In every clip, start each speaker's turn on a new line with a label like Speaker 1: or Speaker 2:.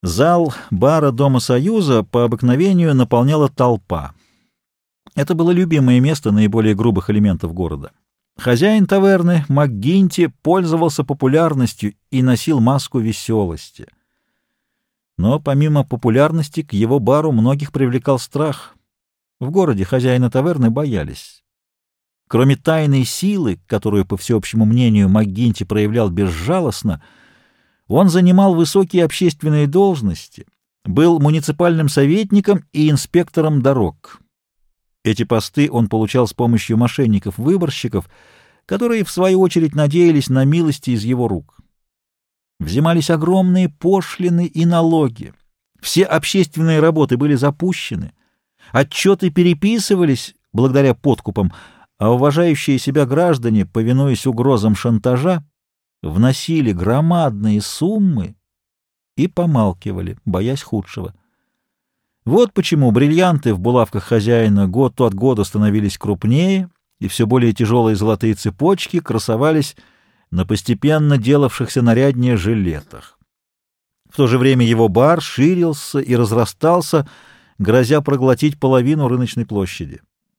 Speaker 1: Зал бара Дома Союза по обыкновению наполняла толпа. Это было любимое место наиболее грубых элементов города. Хозяин таверны, МакГинти, пользовался популярностью и носил маску веселости. Но помимо популярности к его бару многих привлекал страх. В городе хозяина таверны боялись. Кроме тайной силы, которую, по всеобщему мнению, МакГинти проявлял безжалостно, он занимал высокие общественные должности, был муниципальным советником и инспектором дорог. Эти посты он получал с помощью мошенников-выборщиков, которые, в свою очередь, надеялись на милости из его рук. Взимались огромные пошлины и налоги. Все общественные работы были запущены. Отчеты переписывались благодаря подкупам, а уважающие себя граждане, повинуясь угрозам шантажа, вносили громадные суммы и помалкивали, боясь худшего. Вот почему бриллианты в булавках хозяина год от года становились крупнее, и все более тяжелые золотые цепочки красовались на постепенно делавшихся наряднее жилетах. В то же время его бар ширился и разрастался, грозя проглотить половину рыночной площади.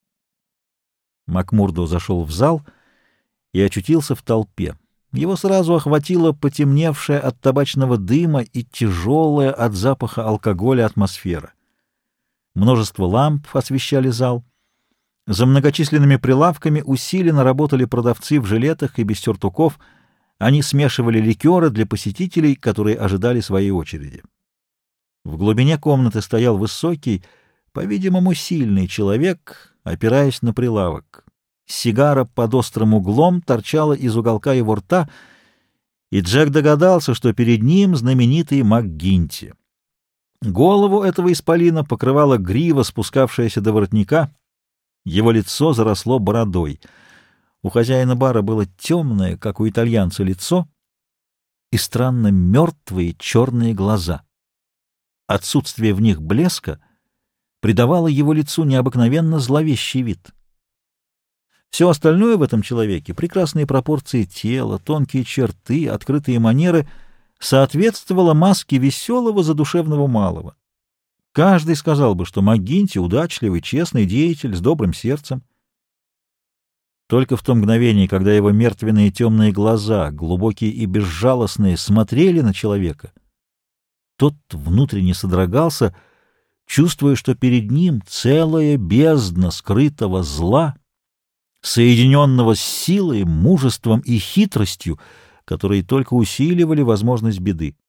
Speaker 1: Макмурдо зашел в зал и очутился в толпе. Его сразу охватила потемневшая от табачного дыма и тяжелая от запаха алкоголя атмосфера. Множество ламп освещали зал. За многочисленными прилавками усиленно работали продавцы в жилетах и без сюртуков. Они смешивали ликеры для посетителей, которые ожидали своей очереди. В глубине комнаты стоял высокий, по-видимому, сильный человек, опираясь на прилавок. Сигара под острым углом торчала из уголка его рта, и Джек догадался, что перед ним знаменитый МакГинти. Голову этого исполина покрывала грива, спускавшаяся до воротника. Его лицо заросло бородой. У хозяина бара было темное, как у итальянца, лицо и странно мертвые черные глаза. Отсутствие в них блеска придавало его лицу необыкновенно зловещий вид. Все остальное в этом человеке — прекрасные пропорции тела, тонкие черты, открытые манеры — соответствовало маске веселого задушевного малого. Каждый сказал бы, что МакГинти — удачливый, честный деятель с добрым сердцем. Только в то мгновение, когда его мертвенные темные глаза, глубокие и безжалостные, смотрели на человека, тот внутренне содрогался, чувствуя, что перед ним целая бездна скрытого зла, соединенного с силой, мужеством и хитростью, которые только усиливали возможность беды.